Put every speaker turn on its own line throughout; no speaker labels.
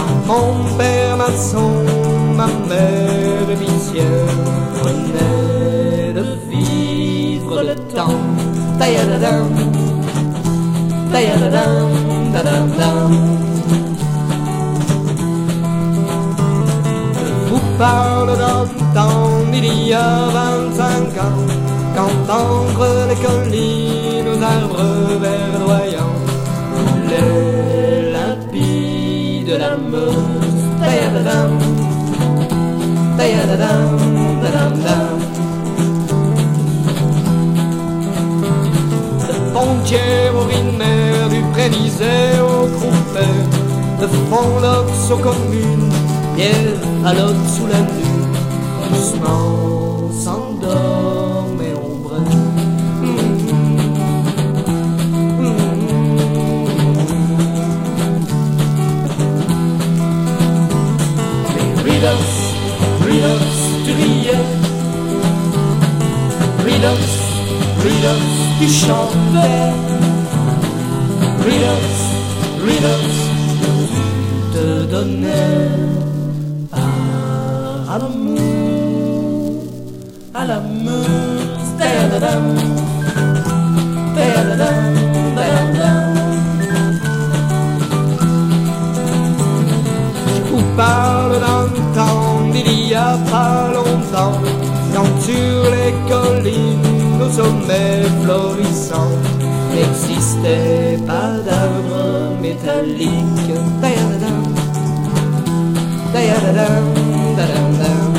Mon père maçon, ma mère épicière, venait de vivre le temps. Ta-ya-da-dam, ta-ya-da-dam, da-dam-dam. Je vous parle d'un temps il y a 25 ans, quand entre les collines aux arbres verdoyants coulait limpide la Meuse. Ta-ya-da-dam, ta-ya-da-dam, da-dam-dam. De Pontière au Rhin-Mer, du Prénisère au Croupet, de Fond-Lox aux communes, Pierre à l'autre sous la lune, doucement s'endorme et ombre. Redox, tu riais. Redox, tu chantais. Redox, tu te donnais à l'amour, à la Meuse. Ta-da-dam, ta-da-dam, ta-da-dam. Je vous parle d'un temps d'il y a pas longtemps, quand sur les collines, aux sommets florissants, n'existait pas d'arbres métalliques. Ta-da-dam, ta-da-dam, ta-da-dam.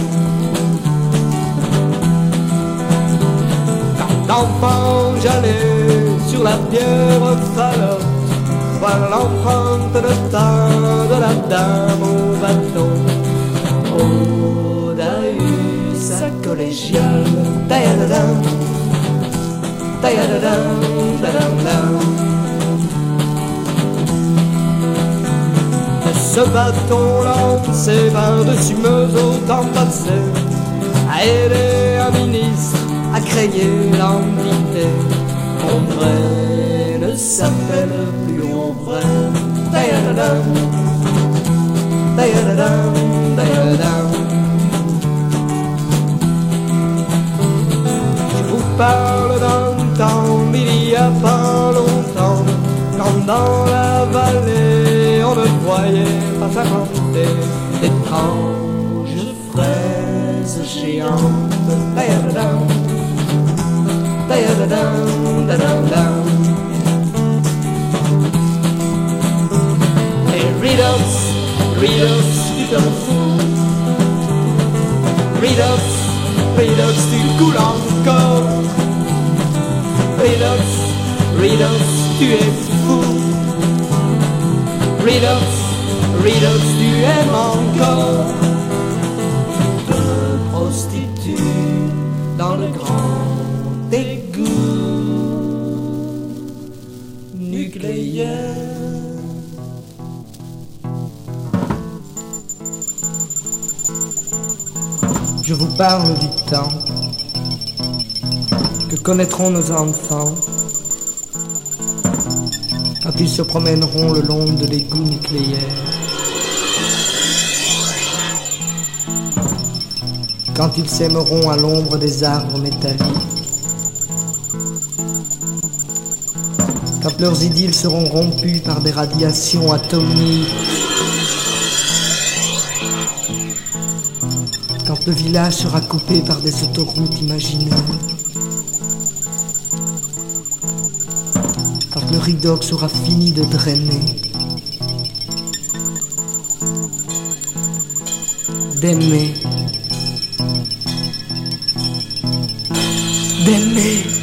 Quand enfant j'allais sur la pierre Falotte, voir l'empreinte de tas de la dame au bateau. Aude a eu sa collégiale. Ta-ya-da-dam, ta-ya-da-dam, ta-dam-dam. Ce bateau lancé par-dessus Meuse au temps passé a aidé un ministre à créer l'entité. Ombré ne s'appelle plus Ombré. Ta-ya-da-dam, ta-ya-da-dam, ta-ya-da-dam. Je vous parle d'un temps il y a pas longtemps, quand dans la vallée on ne voyait pas s'inventer d'étranges fraises géantes. Ta-ya-da-dam, ta-ya-da-dam, da-dam-dam. Et Redox, tu te fous. Redox, tu coules encore. Redox, tu es fou. Redox, tu aimes encore. Te prostitues dans le grand égout nucléaire. Je vous parle du temps que connaîtront nos enfants quand ils se promèneront le long de l'égout nucléaire, quand ils s'aimeront à l'ombre des arbres métalliques, quand leurs idylles seront rompues par des radiations atomiques, quand le village sera coupé par des autoroutes imaginaires, quand le Redox aura fini de drainer, d'aimer,